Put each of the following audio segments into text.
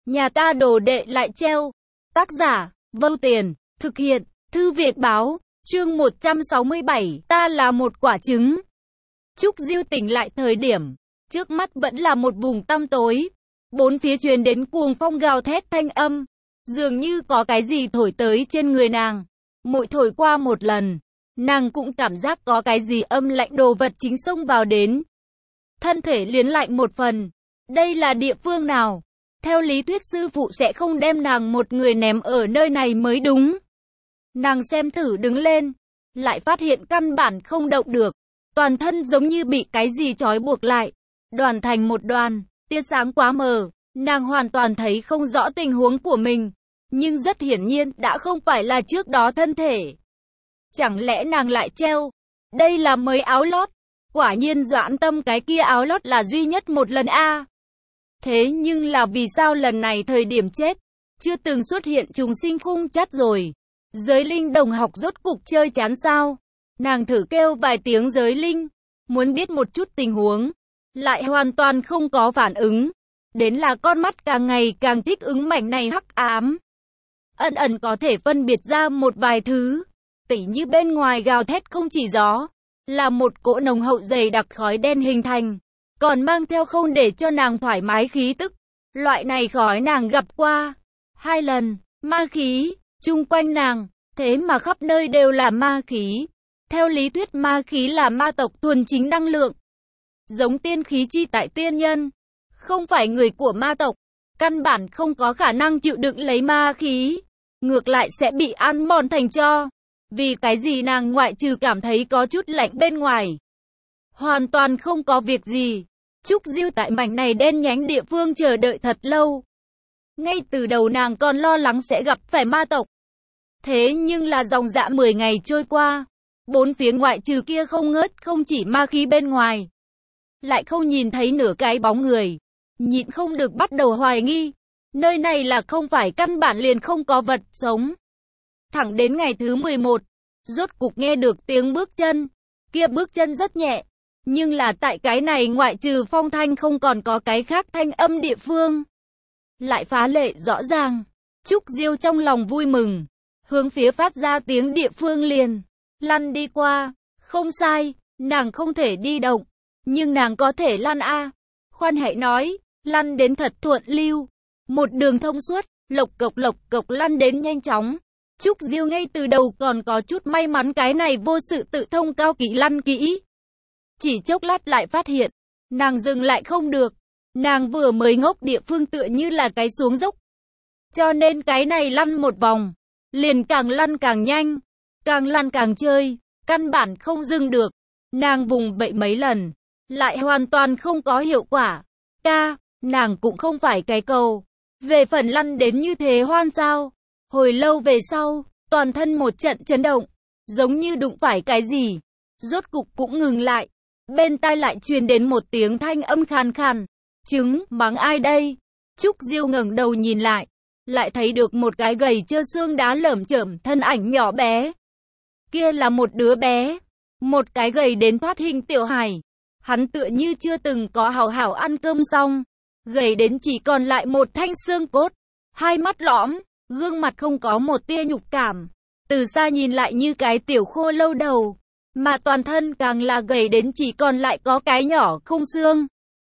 Nhà ta đồ đệ lại treo. Tác giả, Vâu Tiền, thực hiện, Thư Việt Báo, chương 167, ta là một quả trứng. Trúc Diêu tỉnh lại thời điểm, trước mắt vẫn là một vùng tăm tối. Bốn phía truyền đến cuồng phong gào thét thanh âm, dường như có cái gì thổi tới trên người nàng. Mỗi thổi qua một lần, nàng cũng cảm giác có cái gì âm lạnh đồ vật chính xông vào đến. Thân thể liến lạnh một phần. Đây là địa phương nào? Theo lý thuyết sư phụ sẽ không đem nàng một người ném ở nơi này mới đúng. Nàng xem thử đứng lên, lại phát hiện căn bản không động được. Toàn thân giống như bị cái gì trói buộc lại, đoàn thành một đoàn, tia sáng quá mờ, nàng hoàn toàn thấy không rõ tình huống của mình. Nhưng rất hiển nhiên đã không phải là trước đó thân thể. Chẳng lẽ nàng lại treo? Đây là mới áo lót. Quả nhiên Doãn Tâm cái kia áo lót là duy nhất một lần a. Thế nhưng là vì sao lần này thời điểm chết, chưa từng xuất hiện trùng sinh khung chắt rồi. Giới linh đồng học rốt cục chơi chán sao? Nàng thử kêu vài tiếng giới linh, muốn biết một chút tình huống, lại hoàn toàn không có phản ứng. Đến là con mắt càng ngày càng thích ứng mảnh này hắc ám. Ẩn ẩn có thể phân biệt ra một vài thứ, tỉ như bên ngoài gào thét không chỉ gió, là một cỗ nồng hậu dày đặc khói đen hình thành, còn mang theo không để cho nàng thoải mái khí tức. Loại này khói nàng gặp qua 2 lần, ma khí, chung quanh nàng, thế mà khắp nơi đều là ma khí. Theo lý thuyết ma khí là ma tộc thuần chính năng lượng, giống tiên khí chi tại tiên nhân, không phải người của ma tộc, căn bản không có khả năng chịu đựng lấy ma khí, ngược lại sẽ bị ăn mòn thành tro. Vì cái gì nàng ngoại trừ cảm thấy có chút lạnh bên ngoài, hoàn toàn không có việc gì. Trúc Diêu tại mảnh này đen nhánh địa phương chờ đợi thật lâu. Ngay từ đầu nàng còn lo lắng sẽ gặp phải ma tộc. Thế nhưng là dòng dã 10 ngày trôi qua, bốn phía ngoại trừ kia không ngớt không chỉ ma khí bên ngoài, lại không nhìn thấy nửa cái bóng người. Nhịn không được bắt đầu hoài nghi, nơi này là không phải căn bản liền không có vật sống. Thẳng đến ngày thứ 11, rốt cục nghe được tiếng bước chân. Kia bước chân rất nhẹ, nhưng là tại cái này ngoại trừ phong thanh không còn có cái khác thanh âm địa phương, lại phá lệ rõ ràng. Trúc Diêu trong lòng vui mừng, hướng phía phát ra tiếng địa phương liền lăn đi qua. Không sai, nàng không thể đi động, nhưng nàng có thể lăn a. Khoan hãy nói, lăn đến thật thuận lưu, một đường thông suốt, lộc cộc lăn đến nhanh chóng. Trúc Diêu ngay từ đầu còn có chút may mắn cái này vô sự tự thông cao kỹ lăn kỹ. Chỉ chốc lát lại phát hiện, nàng dừng lại không được. Nàng vừa mới ngốc địa phương tựa như là cái xuống dốc. Cho nên cái này lăn một vòng, liền càng lăn càng nhanh, càng lăn càng chơi, căn bản không dừng được. Nàng vùng vẫy mấy lần, lại hoàn toàn không có hiệu quả. Nàng cũng không phải cái cầu. Về phần lăn đến như thế hoan sao? Hồi lâu về sau, toàn thân một trận chấn động, giống như đụng phải cái gì. Rốt cục cũng ngừng lại. Bên tai lại truyền đến một tiếng thanh âm khàn khàn. Trứng, mắng ai đây? Trúc Diêu ngẩng đầu nhìn lại thấy được một cái gầy trơ xương đá lởm chởm thân ảnh nhỏ bé. Kia là một đứa bé, một cái gầy đến thoát hình tiểu hài. Hắn tựa như chưa từng có hảo hảo ăn cơm xong, gầy đến chỉ còn lại một thanh xương cốt, hai mắt lõm, gương mặt không có một tia nhục cảm, từ xa nhìn lại như cái tiểu khô lâu đầu, mà toàn thân càng là gầy đến chỉ còn lại có cái nhỏ không xương.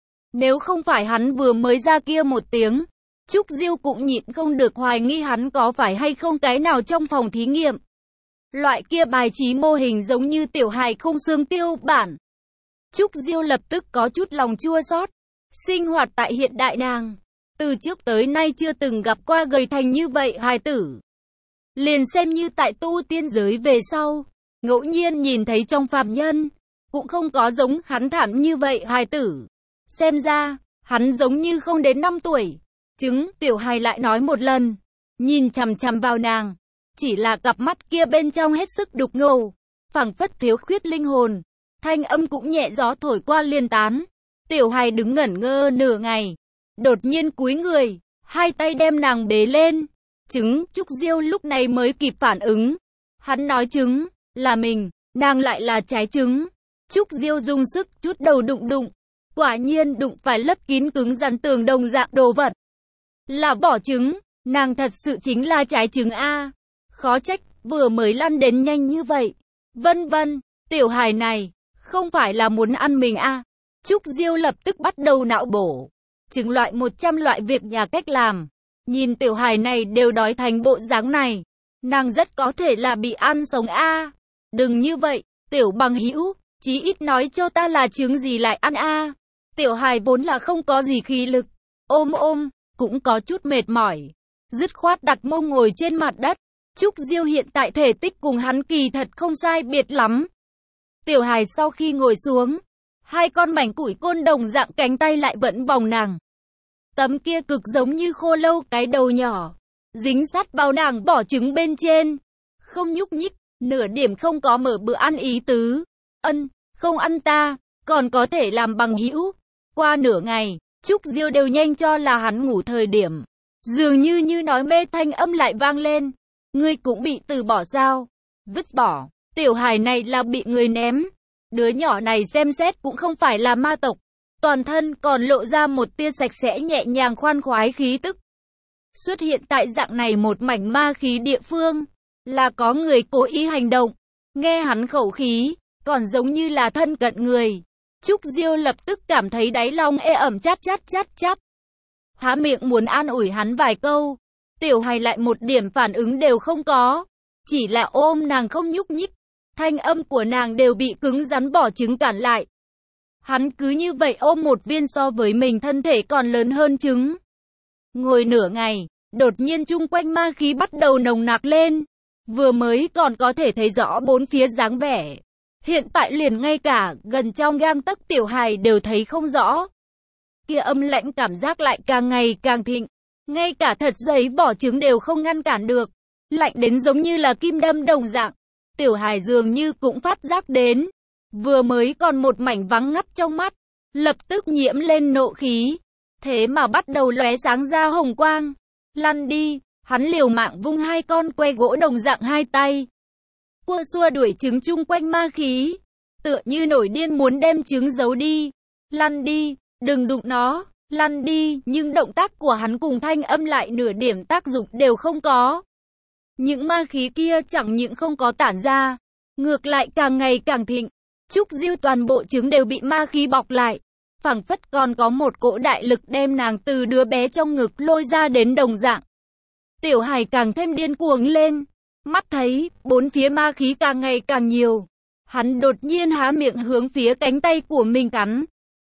Nếu không phải hắn vừa mới ra kia một tiếng, Trúc Diêu cũng nhịn không được hoài nghi hắn có phải hay không cái nào trong phòng thí nghiệm. Loại kia bài trí mô hình giống như tiểu hài không xương tiêu bản. Trúc Diêu lập tức có chút lòng chua xót. Sinh hoạt tại hiện đại nàng, từ trước tới nay chưa từng gặp qua gầy thành như vậy hài tử. Liền xem như tại tu tiên giới về sau, ngẫu nhiên nhìn thấy trong phàm nhân, cũng không có giống hắn thảm như vậy hài tử. Xem ra, hắn giống như không đến 5 tuổi. Trứng, tiểu hài lại nói một lần, nhìn chằm chằm vào nàng. Chỉ là cặp mắt kia bên trong hết sức đục ngầu, phảng phất thiếu khuyết linh hồn. Thanh âm cũng nhẹ gió thổi qua liền tán. Tiểu hài đứng ngẩn ngơ nửa ngày, đột nhiên cúi người, hai tay đem nàng bế lên. Trứng, Trúc Diêu lúc này mới kịp phản ứng. Hắn nói trứng, là mình, nàng lại là trái trứng. Trúc Diêu dùng sức chút đầu đụng, quả nhiên đụng phải lấp kín cứng rắn tường đồng dạng đồ vật. là vỏ trứng, nàng thật sự chính là trái trứng a. Khó trách, vừa mới lăn đến nhanh như vậy. Vân vân, tiểu hài này, không phải là muốn ăn mình a. Trúc Diêu lập tức bắt đầu não bổ. Chứng loại 100 loại việc nhà cách làm. Nhìn tiểu hài này đều đói thành bộ dáng này. Nàng rất có thể là bị ăn sống a. Đừng như vậy, tiểu bằng hữu, chí ít nói cho ta là trứng gì lại ăn a. Tiểu hài vốn là không có gì khí lực. Ôm, cũng có chút mệt mỏi. Dứt khoát đặt mông ngồi trên mặt đất. Trúc Diêu hiện tại thể tích cùng hắn kỳ thật không sai biệt lắm. Tiểu hài sau khi ngồi xuống, hai con mảnh củi côn đồng dạng cánh tay lại vẫn vòng nàng. Tấm kia cực giống như khô lâu cái đầu nhỏ, dính sát vào nàng vỏ trứng bên trên. Không nhúc nhích, nửa điểm không có mở bữa ăn ý tứ. Không ăn ta, còn có thể làm bằng hữu. Qua nửa ngày, Trúc Diêu đều nhanh cho là hắn ngủ thời điểm. Dường như nói mê thanh âm lại vang lên. Ngươi cũng bị từ bỏ sao? Vứt bỏ, tiểu hài này là bị người ném. Đứa nhỏ này xem xét cũng không phải là ma tộc. Toàn thân còn lộ ra một tia sạch sẽ nhẹ nhàng khoan khoái khí tức. Xuất hiện tại dạng này một mảnh ma khí địa phương, là có người cố ý hành động. Nghe hắn khẩu khí, còn giống như là thân cận người. Trúc Diêu lập tức cảm thấy đáy lòng ê ẩm chát chát. Há miệng muốn an ủi hắn vài câu. Tiểu hài lại một điểm phản ứng đều không có. Chỉ là ôm nàng không nhúc nhích. Thanh âm của nàng đều bị cứng rắn vỏ trứng cản lại. Hắn cứ như vậy ôm một viên so với mình thân thể còn lớn hơn trứng. Ngồi nửa ngày, đột nhiên chung quanh ma khí bắt đầu nồng nặc lên. Vừa mới còn có thể thấy rõ bốn phía dáng vẻ. Hiện tại liền ngay cả gần trong gang tấc tiểu hài đều thấy không rõ. Kia âm lãnh cảm giác lại càng ngày càng thịnh. Ngay cả thật giấy vỏ trứng đều không ngăn cản được. Lạnh đến giống như là kim đâm đồng dạng. Tiểu hài dường như cũng phát giác đến. Vừa mới còn một mảnh vắng ngắt trong mắt. Lập tức nhiễm lên nộ khí. Thế mà bắt đầu lóe sáng ra hồng quang. Lăn đi, hắn liều mạng vung hai con que gỗ đồng dạng hai tay. Cua xua đuổi trứng chung quanh ma khí. Tựa như nổi điên muốn đem trứng giấu đi. Lăn đi, đừng đụng nó, lăn đi. Nhưng động tác của hắn cùng thanh âm lại nửa điểm tác dụng đều không có. Những ma khí kia chẳng những không có tản ra, ngược lại càng ngày càng thịnh. Trúc Diêu toàn bộ trứng đều bị ma khí bọc lại. Phảng phất còn có một cỗ đại lực đem nàng từ đứa bé trong ngực lôi ra đến đồng dạng. Tiểu hài càng thêm điên cuồng lên. Mắt thấy, bốn phía ma khí càng ngày càng nhiều. Hắn đột nhiên há miệng hướng phía cánh tay của mình cắn.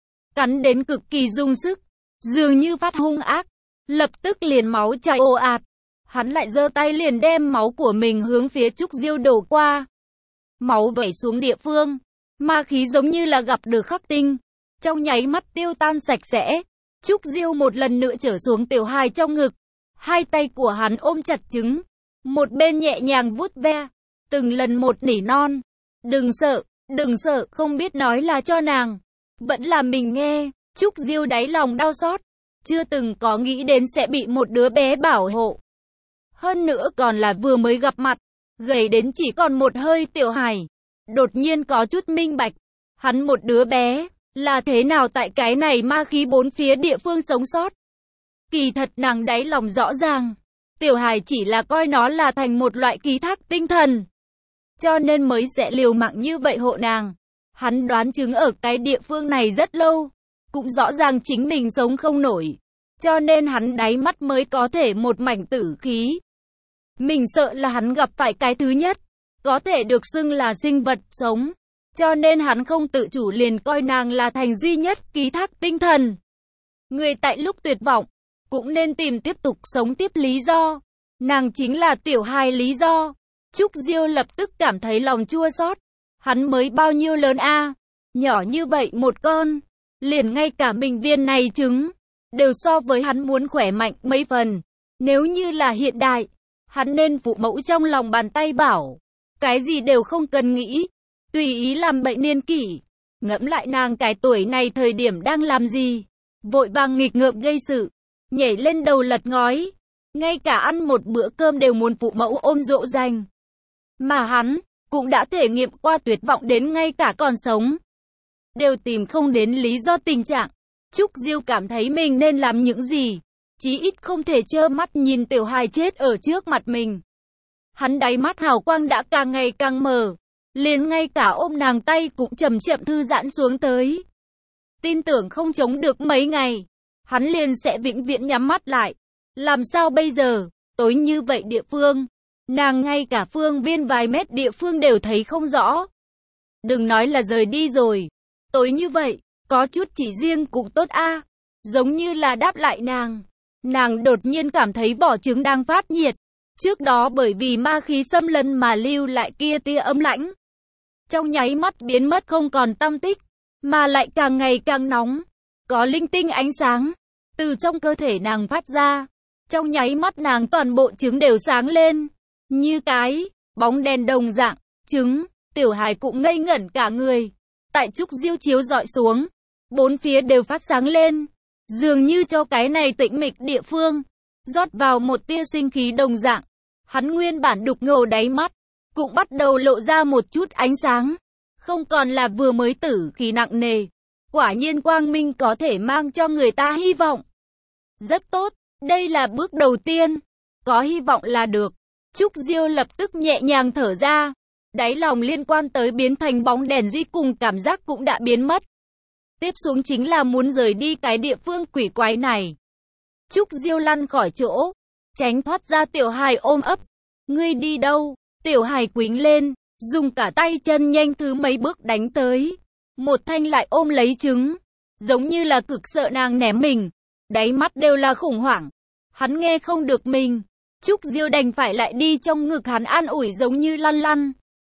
Cắn đến cực kỳ dùng sức, dường như phát hung ác. Lập tức liền máu chảy ồ ạt. Hắn lại giơ tay liền đem máu của mình hướng phía Trúc Diêu đổ qua. Máu vẩy xuống địa phương. Ma khí giống như là gặp được khắc tinh. Trong nháy mắt tiêu tan sạch sẽ. Trúc Diêu một lần nữa trở xuống tiểu hài trong ngực. Hai tay của hắn ôm chặt trứng. Một bên nhẹ nhàng vuốt ve. Từng lần một nỉ non. Đừng sợ, không biết nói là cho nàng. Vẫn là mình nghe. Trúc Diêu đáy lòng đau xót. Chưa từng có nghĩ đến sẽ bị một đứa bé bảo hộ. Hơn nữa còn là vừa mới gặp mặt. Gầy đến chỉ còn một hơi tiểu hài. Đột nhiên có chút minh bạch. Hắn một đứa bé. Là thế nào tại cái này ma khí bốn phía địa phương sống sót. Kỳ thật nàng đáy lòng rõ ràng. Tiểu hài chỉ là coi nó là thành một loại ký thác tinh thần. Cho nên mới sẽ liều mạng như vậy hộ nàng. Hắn đoán chứng ở cái địa phương này rất lâu. Cũng rõ ràng chính mình sống không nổi. Cho nên hắn đáy mắt mới có thể một mảnh tử khí. Mình sợ là hắn gặp phải cái thứ nhất. Có thể được xưng là sinh vật sống. Cho nên hắn không tự chủ liền coi nàng là thành duy nhất ký thác tinh thần. Người tại lúc tuyệt vọng, cũng nên tìm tiếp tục sống tiếp lý do. Nàng chính là tiểu hài lý do. Trúc Diêu lập tức cảm thấy lòng chua xót. Hắn mới bao nhiêu lớn a? Nhỏ như vậy một con. Liền ngay cả mình viên này trứng. Đều so với hắn muốn khỏe mạnh mấy phần. Nếu như là hiện đại, hắn nên phụ mẫu trong lòng bàn tay bảo. Cái gì đều không cần nghĩ. Tùy ý làm bệnh niên kỷ. Ngẫm lại nàng cái tuổi này thời điểm đang làm gì. Vội vàng nghịch ngợm gây sự. Nhảy lên đầu lật ngói. Ngay cả ăn một bữa cơm đều muốn phụ mẫu ôm dỗ dành. Mà hắn cũng đã thể nghiệm qua tuyệt vọng đến ngay cả còn sống. Đều tìm không đến lý do tình trạng. Trúc Diêu cảm thấy mình nên làm những gì. chí ít không thể trơ mắt nhìn tiểu hài chết ở trước mặt mình. Hắn đáy mắt hào quang đã càng ngày càng mờ, liền ngay cả ôm nàng tay cũng chậm chậm thư giãn xuống tới. Tin tưởng không chống được mấy ngày, hắn liền sẽ vĩnh viễn nhắm mắt lại. Làm sao bây giờ, tối như vậy địa phương, nàng ngay cả phương viên vài mét địa phương đều thấy không rõ. Đừng nói là rời đi rồi, tối như vậy, có chút chỉ riêng cũng tốt a. Giống như là đáp lại nàng đột nhiên cảm thấy vỏ trứng đang phát nhiệt. Trước đó bởi vì ma khí xâm lấn mà lưu lại kia tia ấm lãnh, trong nháy mắt biến mất không còn tăm tích, mà lại càng ngày càng nóng. Có linh tinh ánh sáng từ trong cơ thể nàng phát ra, trong nháy mắt nàng toàn bộ trứng đều sáng lên, như cái bóng đèn đồng dạng. Trứng, tiểu hài cũng ngây ngẩn cả người. Tại trúc diêu chiếu dọi xuống, bốn phía đều phát sáng lên, dường như cho cái này tĩnh mịch địa phương rót vào một tia sinh khí đồng dạng. Hắn nguyên bản đục ngầu đáy mắt cũng bắt đầu lộ ra một chút ánh sáng, không còn là vừa mới tử khí nặng nề. Quả nhiên quang minh có thể mang cho người ta hy vọng. Rất tốt, đây là bước đầu tiên, có hy vọng là được. Trúc Diêu lập tức nhẹ nhàng thở ra, đáy lòng liên quan tới biến thành bóng đèn duy cùng cảm giác cũng đã biến mất. Tiếp xuống chính là muốn rời đi cái địa phương quỷ quái này. Trúc Diêu lăn khỏi chỗ, tránh thoát ra tiểu hài ôm ấp. Ngươi đi đâu? Tiểu hài quýnh lên, dùng cả tay chân nhanh thứ mấy bước đánh tới. Một thanh lại ôm lấy trứng, giống như là cực sợ nàng ném mình. Đáy mắt đều là khủng hoảng. Hắn nghe không được mình. Trúc Diêu đành phải lại đi trong ngực hắn an ủi giống như lăn lăn.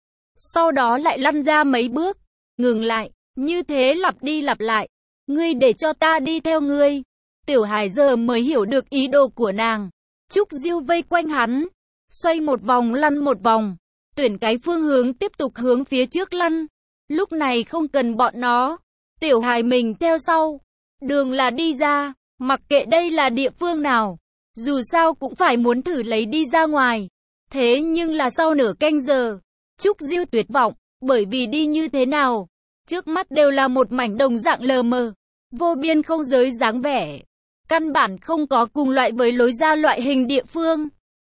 Sau đó lại lăn ra mấy bước, ngừng lại, như thế lặp đi lặp lại. Ngươi để cho ta đi theo ngươi. Tiểu hài giờ mới hiểu được ý đồ của nàng. Trúc Diêu vây quanh hắn, xoay một vòng lăn một vòng, tuyển cái phương hướng tiếp tục hướng phía trước lăn. Lúc này không cần bọn nó, tiểu hài mình theo sau. Đường là đi ra, mặc kệ đây là địa phương nào, dù sao cũng phải muốn thử lấy đi ra ngoài. Thế nhưng là sau nửa canh giờ, Trúc Diêu tuyệt vọng, bởi vì đi như thế nào, trước mắt đều là một mảnh đồng dạng lờ mờ, vô biên không giới dáng vẻ. Căn bản không có cùng loại với lối ra loại hình địa phương,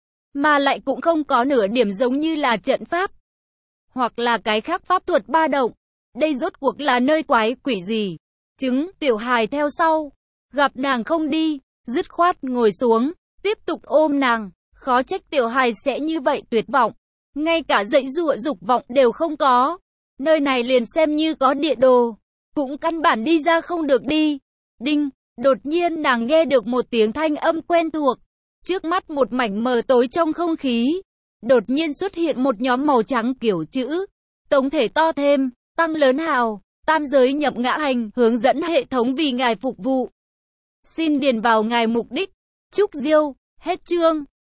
mà lại cũng không có nửa điểm giống như là trận pháp, hoặc là cái khác pháp thuật ba động. Đây rốt cuộc là nơi quái quỷ gì? Trứng, tiểu hài theo sau, gặp nàng không đi, dứt khoát ngồi xuống, tiếp tục ôm nàng. Khó trách tiểu hài sẽ như vậy tuyệt vọng, ngay cả dãy dụa dục vọng đều không có. Nơi này liền xem như có địa đồ, cũng căn bản đi ra không được đi. Đinh, đột nhiên nàng nghe được một tiếng thanh âm quen thuộc. Trước mắt một mảnh mờ tối trong không khí, đột nhiên xuất hiện một nhóm màu trắng kiểu chữ. Tổng thể to thêm, tăng lớn hào, tam giới nhập ngã hành, hướng dẫn hệ thống vì ngài phục vụ. Xin điền vào ngài mục đích. Trúc Diêu, hết chương.